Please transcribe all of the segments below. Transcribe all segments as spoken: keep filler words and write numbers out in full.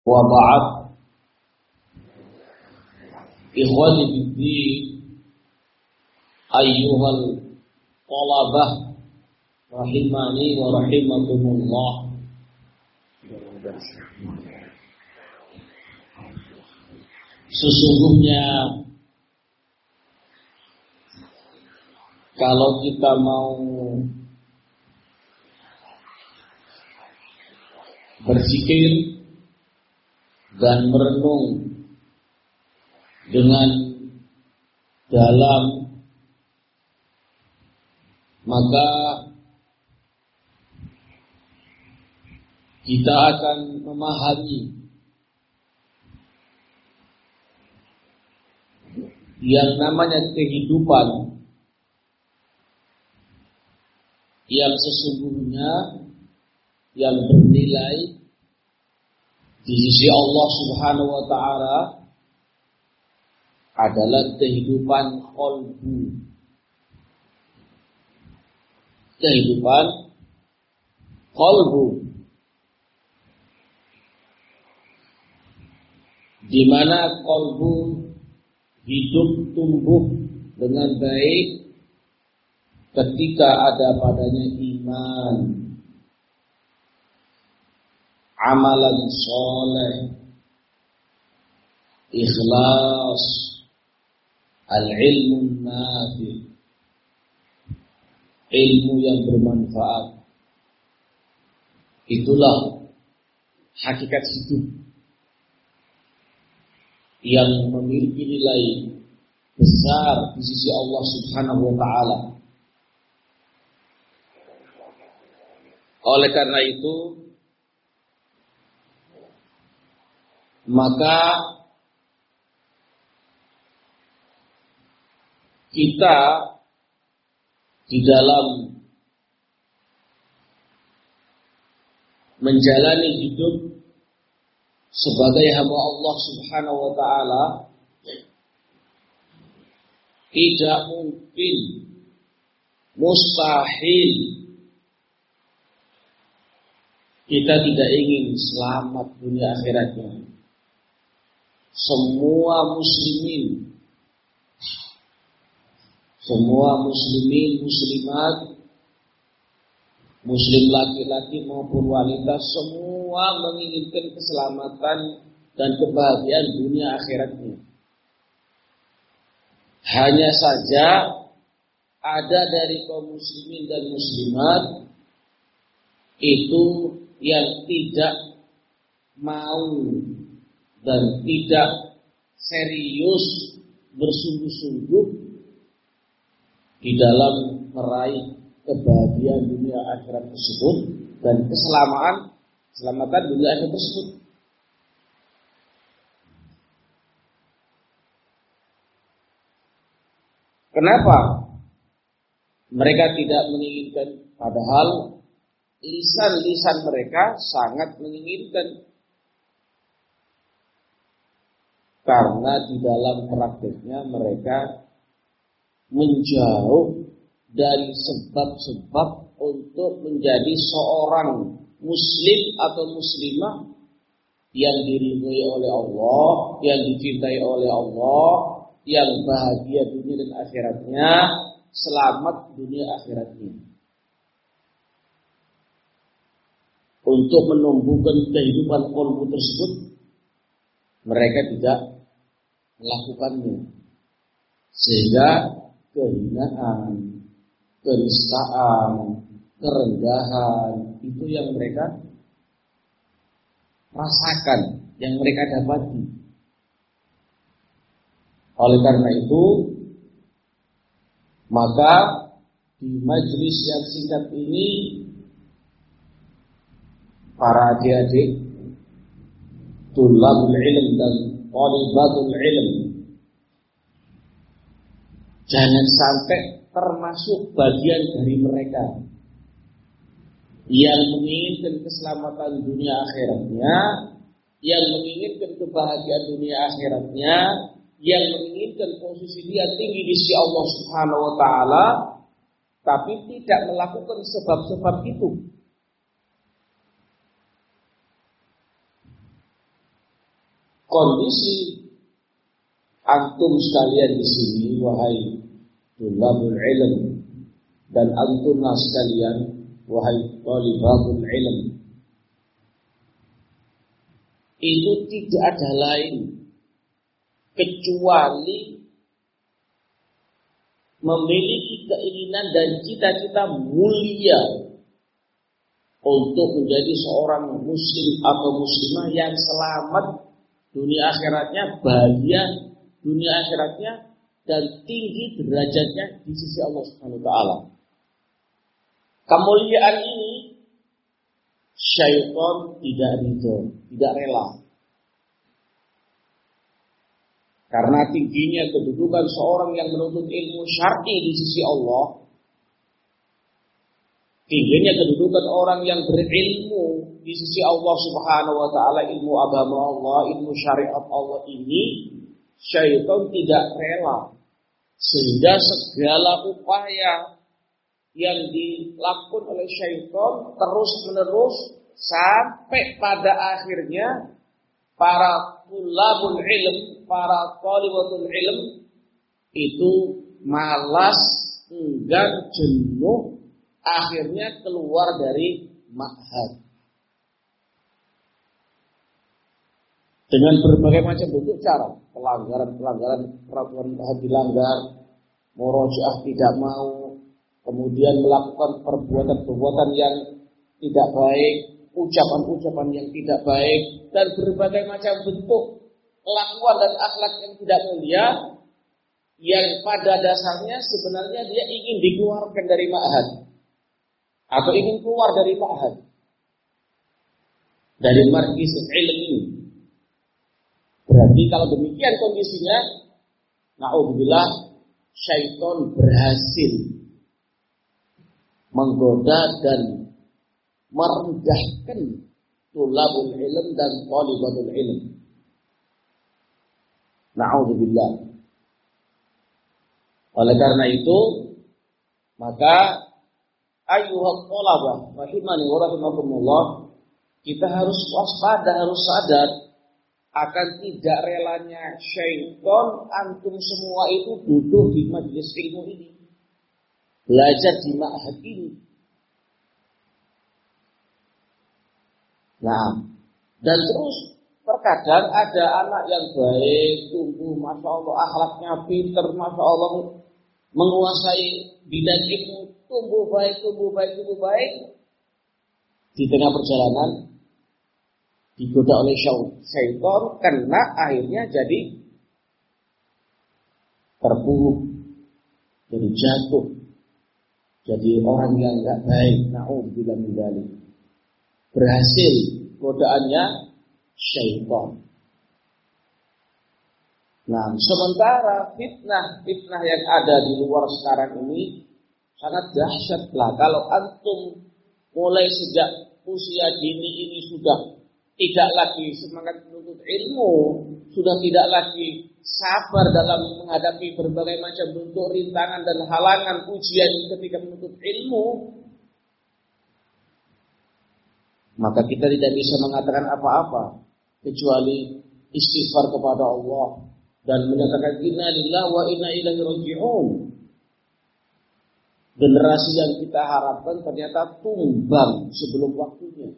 Wa ba'd. Ikhwani fiddin, ayyuhal talabah rahimani wa rahimakumullah. Sesungguhnya kalau kita mau berzikir dan merenung dengan dalam, maka kita akan memahami yang namanya kehidupan yang sesungguhnya, yang bernilai di sisi Allah Subhanahu wa ta'ala adalah kehidupan qalbu. Kehidupan qalbu, di mana qalbu hidup tumbuh dengan baik ketika ada padanya iman, amalan soleh, ikhlas, al-ilmu nafi, ilmu yang bermanfaat. Itulah hakikat hidup yang memiliki nilai besar di sisi Allah Subhanahu wa ta'ala. Oleh karena itu, maka kita di dalam menjalani hidup sebagai hamba Allah Subhanahu wa ta'ala tidak mungkin, mustahil kita tidak ingin selamat dunia akhiratnya. Semua muslimin, semua muslimin, muslimat, muslim laki-laki maupun wanita, semua menginginkan keselamatan dan kebahagiaan dunia akhiratnya. Hanya saja ada dari kaum muslimin dan muslimat itu yang tidak mau dan tidak serius bersungguh-sungguh di dalam meraih kebahagiaan dunia akhirat tersebut dan keselamatan keselamatan dunia akhirat tersebut. Kenapa mereka tidak menginginkan, padahal lisan-lisan mereka sangat menginginkan? Karena di dalam prakteknya mereka menjauh dari sebab-sebab untuk menjadi seorang muslim atau muslimah yang diridhoi oleh Allah, yang dicintai oleh Allah, yang bahagia dunia dan akhiratnya, selamat dunia akhiratnya. Untuk menumbuhkan kehidupan qalbu tersebut, mereka tidak melakukannya, sehingga kehinaan, kenistaan, kerendahan itu yang mereka rasakan, yang mereka dapati. Oleh karena itu, maka di majelis yang singkat ini, para adik-adik tulabul ilm dan thalibatul ilm, jangan sampai termasuk bagian dari mereka yang menginginkan keselamatan dunia akhiratnya, yang menginginkan kebahagiaan dunia akhiratnya, yang menginginkan posisi dia tinggi di sisi Allah Subhanahu wa ta'ala, tapi tidak melakukan sebab-sebab itu. kondisi antum sekalian di sini, wahai tulabul ilm, dan antumna sekalian, wahai talibatul ilm, itu tidak ada lain kecuali memiliki keinginan dan cita-cita mulia untuk menjadi seorang muslim atau muslimah yang selamat dunia akhiratnya, bahagia dunia akhiratnya, dan tinggi derajatnya di sisi Allah Subhanahu wa taala. Kemuliaan ini syaitan tidak ridho, tidak rela. Karena tingginya kedudukan seorang yang menuntut ilmu syar'i di sisi Allah, tingginya kedudukan orang yang berilmu di sisi Allah Subhanahu wa taala, ilmu agama Allah, ilmu syariat Allah ini, syaitan tidak rela. Sehingga segala upaya yang dilakukan oleh syaitan terus-menerus sampai pada akhirnya para tulabul ilm, para thalibatul ilm itu malas, enggan, jenuh, akhirnya keluar dari ma'had dengan berbagai macam bentuk cara, pelanggaran-pelanggaran peraturan ma'had dilanggar, murojaah tidak mau, kemudian melakukan perbuatan-perbuatan yang tidak baik, ucapan-ucapan yang tidak baik, dan berbagai macam bentuk kelakuan dan akhlak yang tidak mulia, yang pada dasarnya sebenarnya dia ingin dikeluarkan dari ma'had atau ingin keluar dari ma'had, dari markis ilmi. Berarti kalau demikian kondisinya, na'udzubillah, syaitan berhasil menggoda dan merendahkan tulabul ilm dan thalibatul ilm. Na'udzubillah. Oleh karena itu, maka ayyuhat thalabah rahimani wa rahimakumullah, kita harus waspada, harus sadar akan tidak relanya syaitan antum semua itu duduk di majelis ilmu ini, belajar di ma'had ini. Nah, dan terus terkadang ada anak yang baik, tumbuh, masya Allah, akhlaknya pinter, masya Allah, menguasai bidang ilmu, tumbuh baik, tumbuh baik, tumbuh baik. Di tengah perjalanan digoda oleh syaitan, kena akhirnya jadi terpuruk, jadi jatuh, jadi orang yang enggak baik. Na'udzubillah min dzalik. Berhasil godaannya syaitan. Nah, sementara fitnah fitnah yang ada di luar sekarang ini sangat dahsyat lah. Kalau antum mulai sejak usia dini ini sudah tidak lagi semangat menuntut ilmu, sudah tidak lagi sabar dalam menghadapi berbagai macam bentuk rintangan dan halangan ujian ketika menuntut ilmu, maka kita tidak bisa mengatakan apa-apa kecuali istighfar kepada Allah dan menyatakan inna lillahi wa inna ilaihi raji'un. Generasi yang kita harapkan ternyata tumbang sebelum waktunya.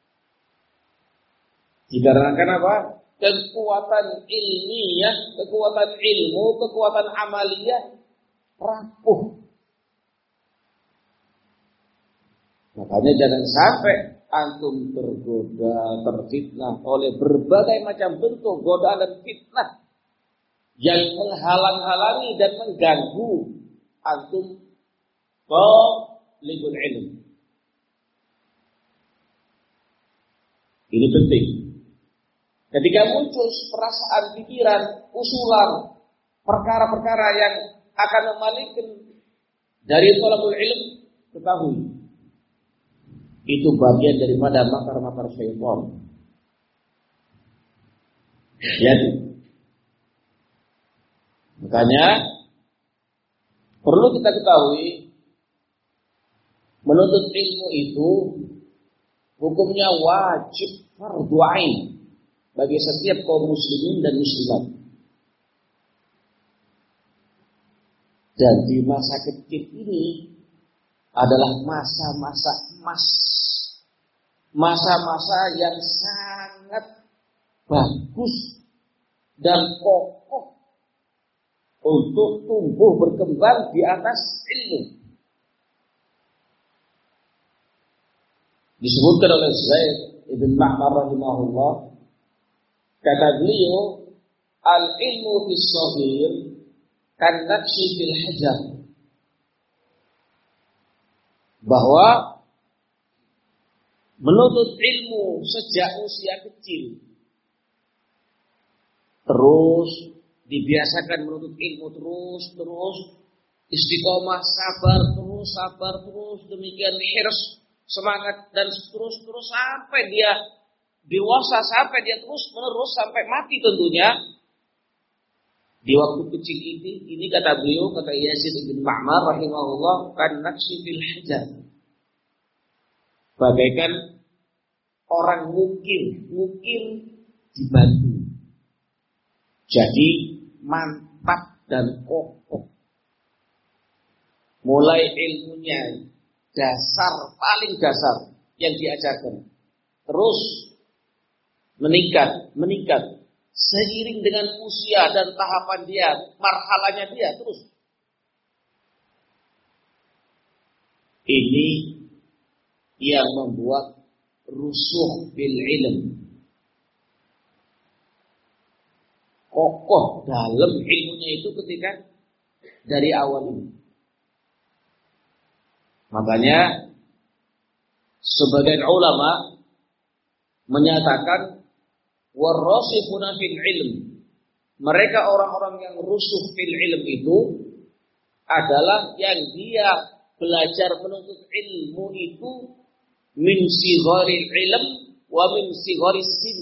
Dikarenakan apa? Kekuatan ilmiah, kekuatan ilmu, kekuatan amaliyah rapuh. Makanya jangan sampai antum tergoda, terfitnah oleh berbagai macam bentuk godaan dan fitnah yang menghalang-halangi dan mengganggu antum thalibul ilm. Ini penting. Ketika muncul perasaan, pikiran, usulan, perkara-perkara yang akan memalingkan dari thalabul ilm, ketahui itu bagian daripada makar-makar syaitan. Jadi, makanya perlu kita ketahui, menuntut ilmu itu hukumnya wajib fardhu ain. bagi setiap kaum muslimin dan muslimat. Dan di masa kecil ini adalah masa-masa emas, masa-masa yang sangat bagus dan kokoh untuk tumbuh berkembang di atas ilmu. Disebutkan oleh Zaid ibn Ma'mar rahimahullah, kata beliau, al-ilmu fis shaghir kan naqshi fil hajar, bahwa menuntut ilmu sejak usia kecil, terus dibiasakan menuntut ilmu terus terus istiqomah, sabar terus sabar terus, demikian hirs, semangat, dan terus terus sampai dia dewasa, sampai dia terus menerus sampai mati tentunya. Di waktu kecil ini, ini kata beliau, kata Yazid bin Ma'mar rahimahullah, kan naqshi fil hajar, bagaikan orang mukir, mukir di batu, jadi mantap dan kokoh. Mulai ilmunya dasar, paling dasar yang diajarkan, terus meningkat, meningkat seiring dengan usia dan tahapan dia, marhalanya dia terus. Ini yang membuat rusuh bil ilm, kokoh dalam ilmunya itu ketika dari awal ini. Makanya sebagian ulama menyatakan warasifuna fil ilm, mereka orang-orang yang rusuh fil ilm itu adalah yang dia belajar menuntut ilmu itu min sigharil ilm wa min sigharis sin,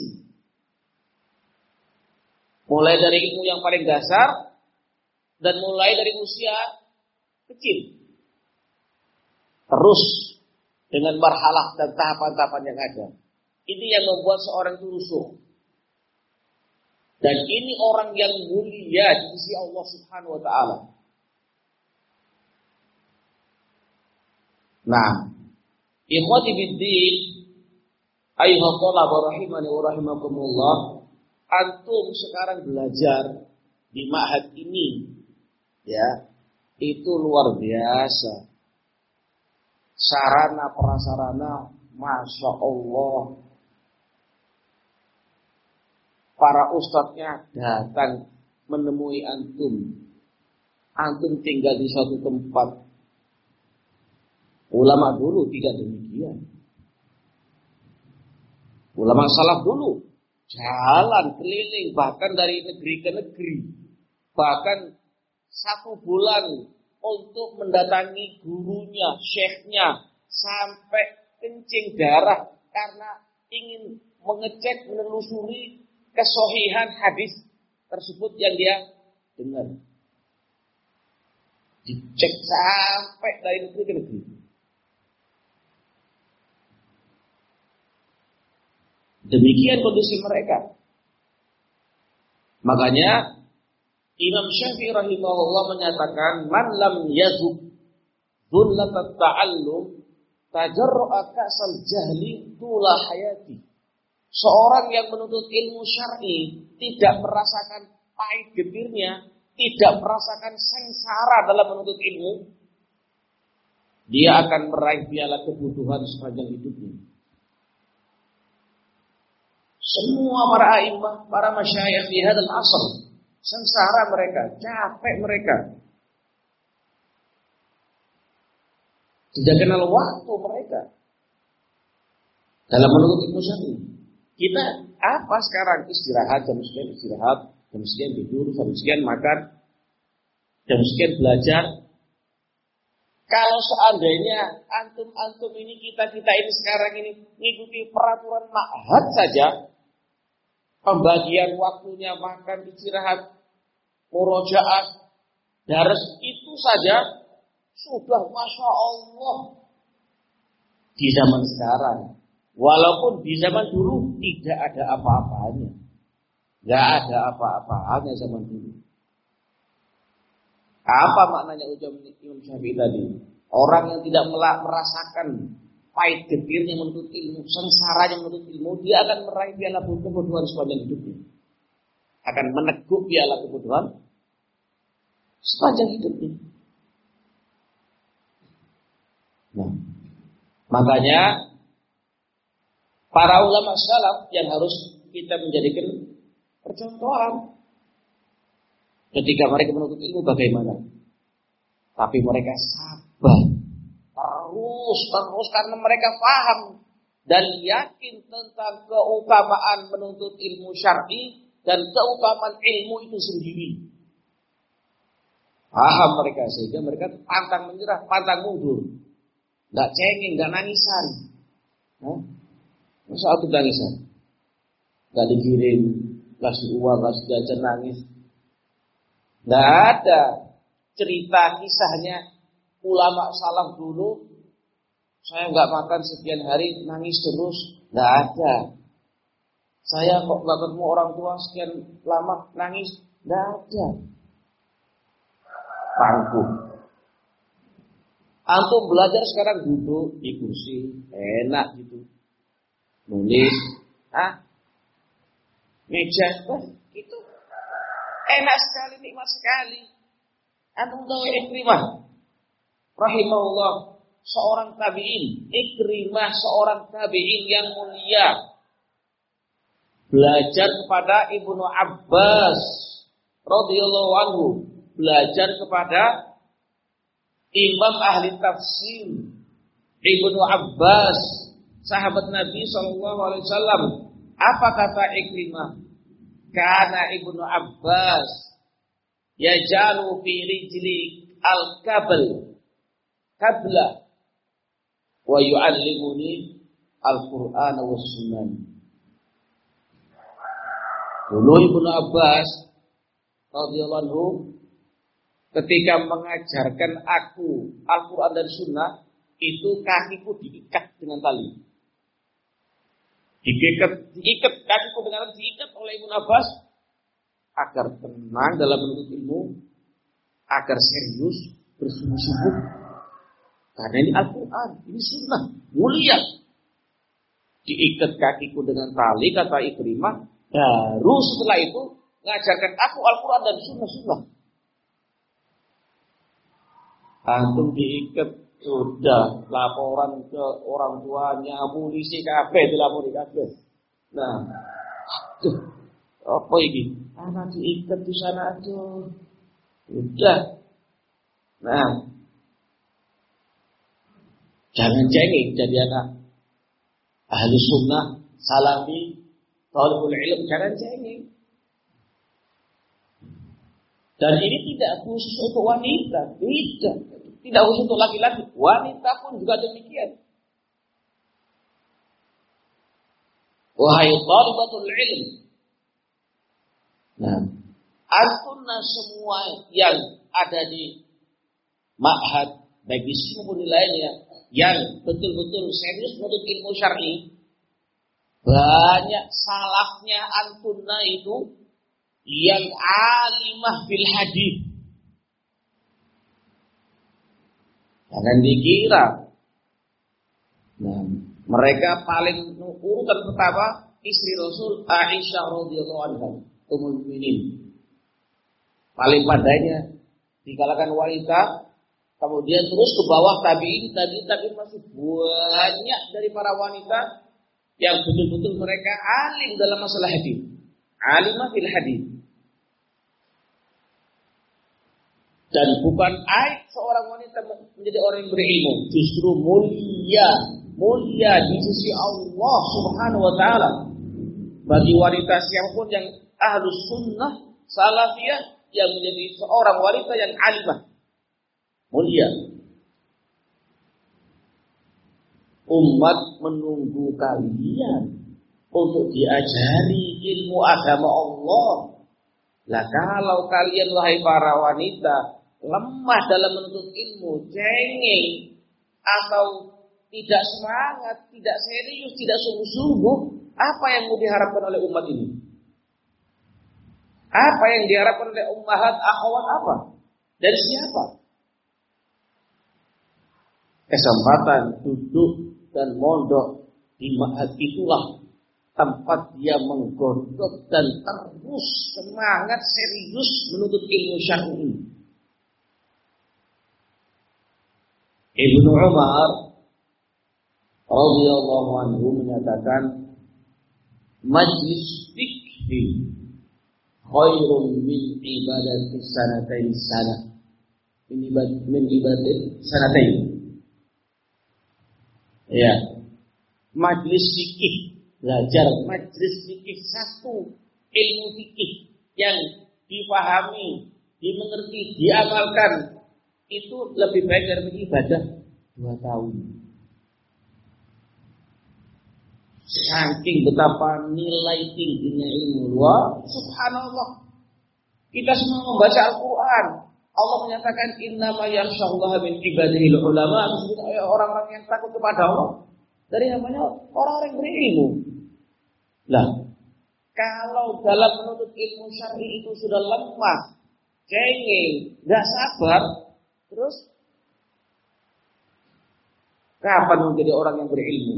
mulai dari ilmu yang paling dasar dan mulai dari usia kecil, terus dengan marhalah dan tahapan-tahapan yang ada. Ini yang membuat seorang itu rusuh. Dan ini orang yang mulia di sisi Allah Subhanahu wa taala. Nah, ikhwati biddin, ayyuha thalaba rahimani wa rahimakumullah, antum sekarang belajar di ma'had ini, ya, itu luar biasa. Sarana prasarana, masya Allah. Para ustadznya datang menemui antum. Antum tinggal di suatu tempat. Ulama dulu tidak demikian. Ulama salaf dulu jalan keliling, bahkan dari negeri ke negeri, bahkan satu bulan untuk mendatangi gurunya, syekhnya, sampai kencing darah karena ingin mengecek, menelusuri kesohihan hadis tersebut yang dia dengar. Dicek sampai dari negeri ke negeri. Demikian kondisi mereka. Makanya Imam Syafi'i rahimahullah menyatakan, man lam yazuk dhullatat ta'allum tajarra'a ka'sal jahli tula hayati. Seorang yang menuntut ilmu syar'i tidak merasakan pahit getirnya, tidak merasakan sengsara dalam menuntut ilmu, dia akan meraih piala kebutuhan sepanjang hidupnya. Semua para a'immah, para masyayikh di hadzal asr, sengsara mereka, capek mereka. Tidak kenal waktu mereka dalam menuntut ilmu syar'i. Kita apa sekarang? Istirahat, jam sekian istirahat, jam sekian tidur, jam sekian makan, jam sekian belajar. Kalau seandainya antum-antum ini, kita-kita ini sekarang ini mengikuti peraturan ma'had saja, pembagian waktunya makan, istirahat, murojaah, daras, itu saja sudah masya Allah di zaman sekarang. Walaupun di zaman dulu tidak ada apa-apanya. Gak ada apa-apanya zaman dulu. Apa maknanya ucapan Imam Syafi'i tadi? Orang yang tidak merasakan pahit getirnya menuntut ilmu, sengsaranya menuntut ilmu, dia akan meraih piala kebodohan sepanjang hidupnya. Akan meneguk piala kebodohan sepanjang hidupnya. Nah, makanya para ulama salaf yang harus kita menjadikan percontohan. Ketika mereka menuntut ilmu bagaimana? Tapi mereka sabar. Terus, terus karena mereka paham dan yakin tentang keutamaan menuntut ilmu syar'i dan keutamaan ilmu itu sendiri. Paham mereka sehingga mereka pantang menyerah, pantang mundur. Enggak cengeng, enggak nangisan. Hah? Masa aku nangisan? Enggak dikirim, kasih uang, kasih jajan nangis. Enggak ada cerita kisahnya ulama salaf dulu. Saya enggak makan sekian hari nangis terus, enggak ada. Saya kok enggak ketemu orang tua sekian lama nangis, enggak ada. Tangguh. Antum belajar sekarang duduk di kursi, enak gitu. Nulis, ah, meja, wah, itu enak sekali, nikmat sekali. Antum tahu Ikrimah, rahimahullah, seorang tabi'in. Ikrimah seorang tabi'in yang mulia, belajar kepada Ibnu Abbas radhiyallahu anhu, belajar kepada Imam ahli tafsir Ibnu Abbas, sahabat Nabi sallallahu alaihi wasallam. Apa kata Ikrimah? Kana Ibnu Abbas yajalu fi rijli al-kabl kabla wa yu'allimuni al-Qur'an was sunnah. Dulu Ibnu Abbas radhiyallahu anhu ketika mengajarkan aku Al-Quran dan Sunnah, itu kakiku diikat dengan tali. Diikat, diikat kakiku dengan tali, diikat oleh Ibnu Abbas agar tenang dalam menuntut ilmu, agar serius bersungguh-sungguh. Karena ini Al-Quran, ini Sunnah, mulia. Diikat kakiku dengan tali, kata Ikrimah, baru setelah itu mengajarkan aku Al-Quran dan Sunnah-Sunnah. Antum diikat, sudah laporan ke orang tuanya, polisi kabeh dilapori kabeh. Nah, aduh, apa ini? Anak diikat di sana aja. Sudah. Nah, jangan cengeng jadi anak ahli sunnah, salafi, talibul ilm, jangan cengeng. Dan ini tidak khusus untuk wanita, tidak. Tidak khusus untuk laki-laki, wanita pun juga demikian. Wahai thalibatul ilm. Nah, antunna semua yang ada di ma'had, baik di sini maupun di lainnya, yang betul-betul serius menuntut ilmu syar'i, banyak salafnya antunna itu yang alimah fil hadis. Jangan dikira. Nah, mereka paling urutan pertama istri Rasul Aisyah radhiyallahu anha, ummul mukminin. Paling padanya di kalangan wanita, kemudian terus ke bawah tabi'in, tabi'in, tabi'in masih banyak dari para wanita yang betul-betul mereka alim dalam masalah hadis. Alimah fil hadis. Dan bukan aib seorang wanita menjadi orang yang berilmu, justru mulia, mulia di sisi Allah Subhanahu wa taala. Bagi wanita siapapun yang ahlus sunnah, salafiyah, yang menjadi seorang wanita yang alimah, mulia. Umat menunggu kalian untuk diajari ilmu agama Allah. Lah kalau kalian wahai para wanita lemah dalam menuntut ilmu, cengeng atau tidak semangat, tidak serius, tidak sungguh-sungguh, apa yang mau diharapkan oleh umat ini? Apa yang diharapkan oleh ummahat, akhwat apa? Dari siapa? Kesempatan duduk dan mondok di ma'had itulah tempat dia menggodok dan terus semangat serius menuntut ilmu syar'i. Ibnu Umar radhiyallahu anhu menyatakan, majlis fikhi khairun min ibadati sanatain sana. Min ibadat min ibadati sanatain. Ya. Majlis fikih, belajar majlis fikih satu, ilmu fikih yang dipahami, dimengerti, diamalkan itu lebih baik dari ibadah dua tahun. Saking betapa nilai tingginya ilmu. Wah, subhanallah. Kita semua membaca Al-Quran. Allah menyatakan innama yakhsyallaha min ibadihil ulama. Orang-orang yang takut kepada Allah dari namanya orang-orang yang berilmu. Lah, kalau dalam menuntut ilmu syar'i itu sudah lemah, cengeng, enggak sabar, terus kapan menjadi orang yang berilmu?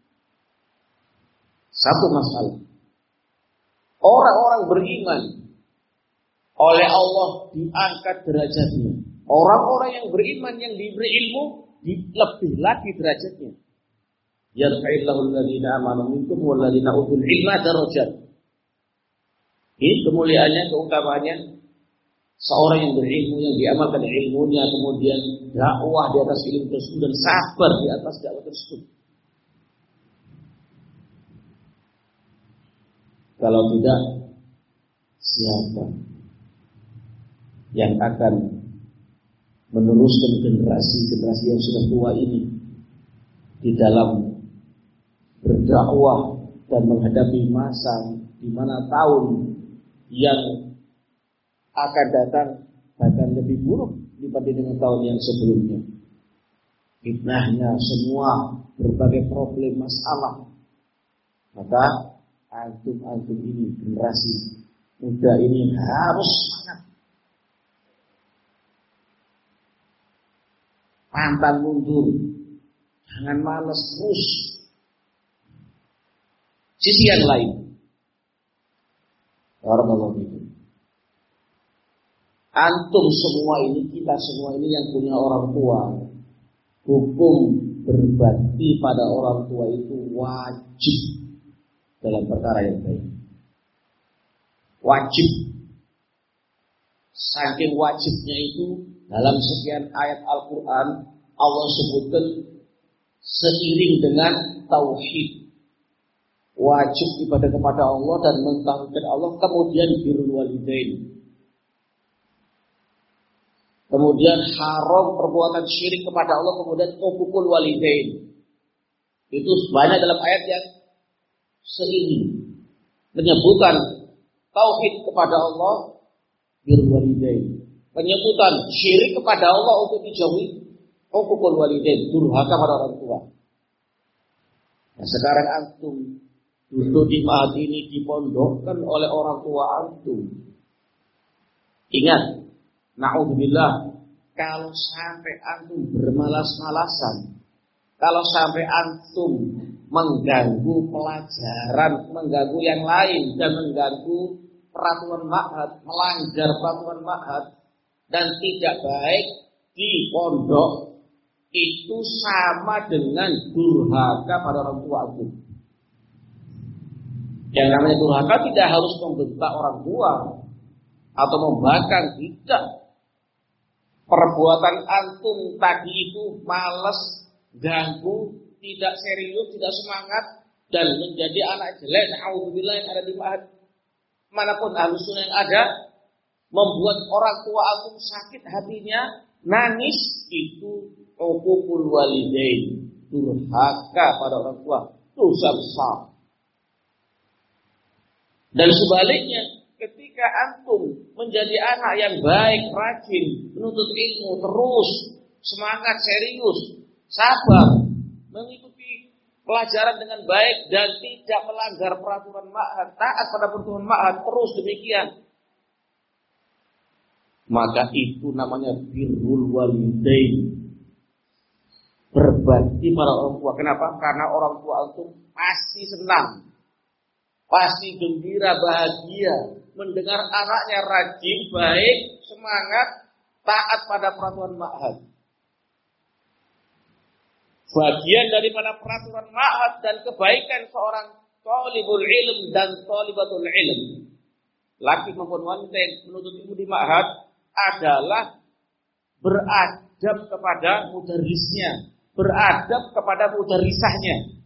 Satu masalah. Orang-orang beriman oleh Allah diangkat derajatnya. Orang-orang yang beriman yang diberi ilmu lebih lagi derajatnya. Yarfa'illahu alladziina aamanu minkum walladziina utul ilma darajat. Ini kemuliaannya, keutamaannya seorang yang berilmu, yang diamalkan ilmunya, kemudian dakwah di atas ilmu tersebut dan sabar di atas dakwah tersebut. Kalau tidak, siapa yang akan meneruskan generasi-generasi yang sudah tua ini di dalam berdakwah dan menghadapi masa di mana tahun yang akan datang bahkan lebih buruk dibanding dengan tahun yang sebelumnya. Fitnahnya semua, berbagai problem, masalah. Maka antum-antum ini, generasi muda ini harus semangat, pantang mundur, jangan malas terus. Sisi yang lain, barakallahu fikum, antum semua ini, kita semua ini yang punya orang tua, hukum berbakti pada orang tua itu wajib dalam perkara yang baik. Wajib. Saking wajibnya itu dalam sekian ayat Al-Quran Allah sebutkan seiring dengan tauhid, wajib ibadah kepada Allah dan mentauhidkan Allah, kemudian birrul walidain, kemudian haram perbuatan syirik kepada Allah, kemudian uququl walidain. Itu banyak dalam ayat yang seiring penyebutan tauhid kepada Allah, birrul walidain, penyebutan syirik kepada Allah untuk dijauhi, uququl walidain, durhaka pada orang tua. Nah, sekarang antum duduk di ma'had ini dipondokkan oleh orang tua antum. Ingat, na'udzubillah, kalau sampai antum bermalas-malasan, kalau sampai antum mengganggu pelajaran, mengganggu yang lain, dan mengganggu peraturan ma'had, melanggar peraturan ma'had, dan tidak baik di pondok, itu sama dengan durhaka pada orang tua antum. Yang namanya durhaka tidak harus membentak orang tua atau membangkang, tidak. Perbuatan antum tadi itu malas, ganggu, tidak serius, tidak semangat, dan menjadi anak jelek, na'udzubillah, yang ada di ma'had manapun ahlus sunnah yang ada, membuat orang tua antum sakit hatinya, nangis, itu uququl walidain, durhaka pada orang tua, dosa besar. Dan sebaliknya, ketika antum menjadi anak yang baik, rajin, menuntut ilmu, terus semangat, serius, sabar, mengikuti pelajaran dengan baik dan tidak melanggar peraturan ma'had, taat pada peraturan ma'had, terus demikian, maka itu namanya birrul walidain. Berbakti pada orang tua. Kenapa? Karena orang tua itu pasti senang, pasti gembira, bahagia mendengar anaknya rajin, baik, semangat, taat pada peraturan ma'had. Bagian daripada peraturan ma'had dan kebaikan seorang thalibul ilm dan thalibatul ilm, laki maupun wanita yang menuntut ilmu di ma'had, adalah beradab kepada mudarrisnya, beradab kepada mudarrisahnya.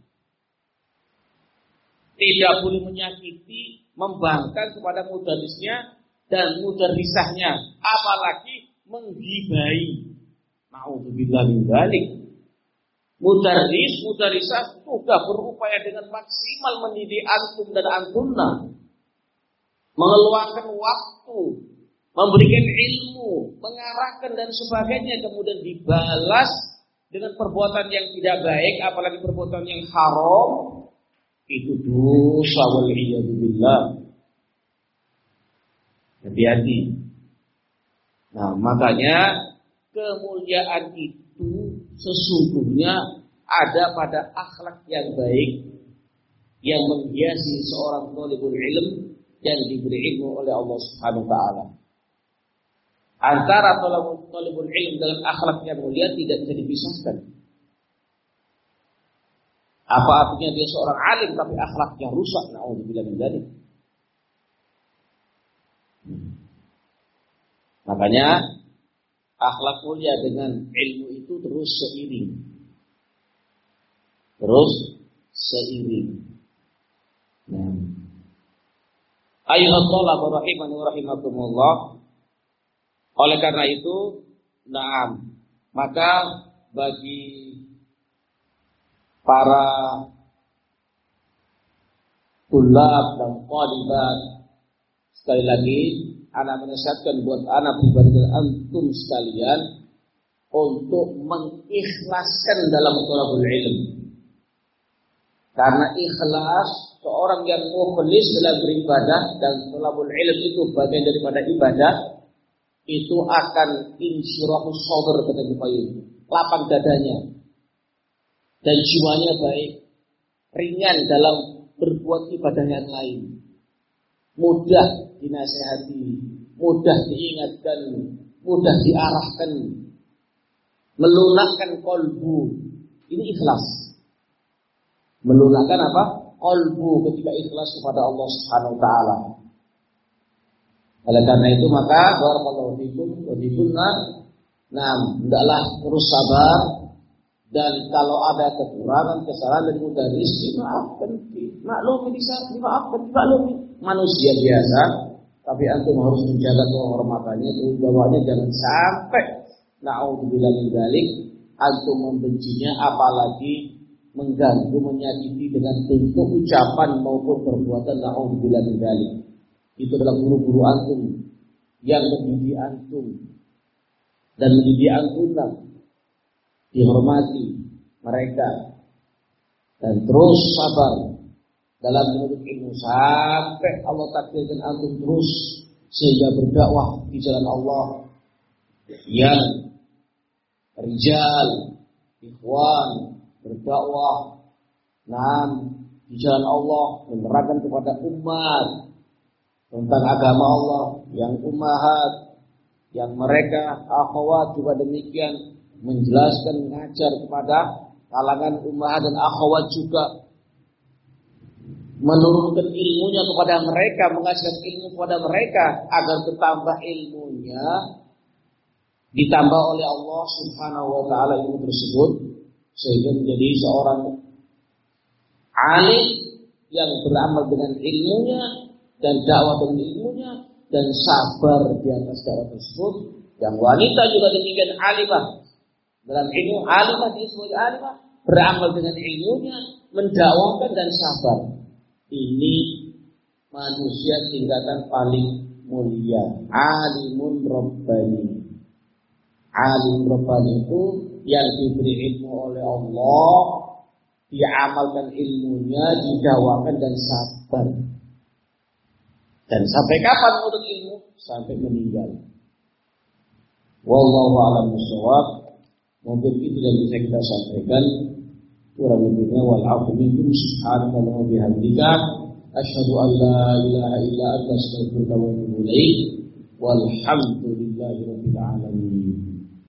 Tidak boleh menyakiti, membangkang kepada mudarrisnya dan mudarrisahnya, apalagi menggibai. Na'udzubillah min dzalik. Mudarris, mudarrisah sudah berupaya dengan maksimal mendidik antum dan antunna, mengeluarkan waktu, memberikan ilmu, mengarahkan dan sebagainya, kemudian dibalas dengan perbuatan yang tidak baik, apalagi perbuatan yang haram, itu dosa wal'iyadu billah. Hati-hati. Nah, makanya kemuliaan itu sesungguhnya ada pada akhlak yang baik yang menghiasi seorang thalibul ilm yang diberi ilmu oleh Allah Subhanahu wa taala. Antara thalibul ilm dengan akhlak yang mulia tidak bisa dipisahkan. Apa artinya dia seorang alim tapi akhlaknya rusak? Na'udzubillah min dzalik. Makanya akhlak mulia dengan ilmu itu terus seiring. Terus seiring. Nah. Ayuhat thalab rahimani wa rahimakumullah. Oleh karena itu, na'am, maka bagi para tulab dan thalibat, sekali lagi anak menasihatkan buat anak pribadi dan antum sekalian untuk mengikhlaskan dalam thalabul ilm. Karena ikhlas, seorang yang mukhlis dalam beribadah, dan thalabul ilm itu bagian daripada ibadah, itu akan insyirahus sadr, kata Bukhari, lapang dadanya dan jiwanya baik, ringan dalam berbuat ibadah yang lain, mudah dinasihati, mudah diingatkan, mudah diarahkan, melunakkan kolbu. Ini ikhlas. Melunakkan apa? Kolbu ketika ikhlas kepada Allah Subhanahu wa taala. Oleh karena itu maka barakallahu fikum wa fikunna, nah, hendaklah terus sabar, dan kalau ada kekurangan, kesalahan dan mudarris, dimaafkan, maklumi, dimaafkan, dimaklumi. Manusia biasa, tapi antum harus menjaga kehormatannya, kewibawanya, jangan sampai na'udzubillah min dzalik antum membencinya, apalagi mengganggu, menyakiti dengan bentuk ucapan maupun perbuatan, na'udzubillah min dzalik. Itu adalah guru-guru antum yang mendidik antum dan mendidik antum, dihormati mereka dan terus sabar dalam menuntut ilmu sampai Allah takdirkan antum terus sehingga berdakwah di jalan Allah yang rijal, ikhwan, berdakwah nam di jalan Allah, menerangkan kepada umat tentang agama Allah, yang ummahat, yang mereka akhwat juga demikian, menjelaskan, mengajar kepada kalangan ummahat dan akhwat juga, menurunkan ilmunya kepada mereka, mengajarkan ilmu kepada mereka agar bertambah ilmunya, ditambah oleh Allah Subhanahu wa taala ilmu tersebut, sehingga menjadi seorang alim yang beramal dengan ilmunya dan dakwah dengan ilmunya, dan sabar di atas dakwah tersebut. Yang wanita juga demikian, alimah dalam ilmu, alimah dia sebagai alimah, beramal dengan ilmunya, mendakwahkan dan sabar. Ini manusia tingkatan paling mulia, alimun rabbani. Alim rabbani itu yang diberi ilmu oleh Allah, diamalkan ilmunya, didakwakan dan sabar. Dan sampai kapan untuk ilmu? Sampai meninggal. Wallahu a'lam bishawab. Mungkin itu yang bisa kita sampaikan. Kurang lebihnya wal afu minkum subhanaka wa bihamdika asyhadu an la ilaha illa anta astaghfiruka wa atubu ilaik. Walhamdulillahi rabbil alamin.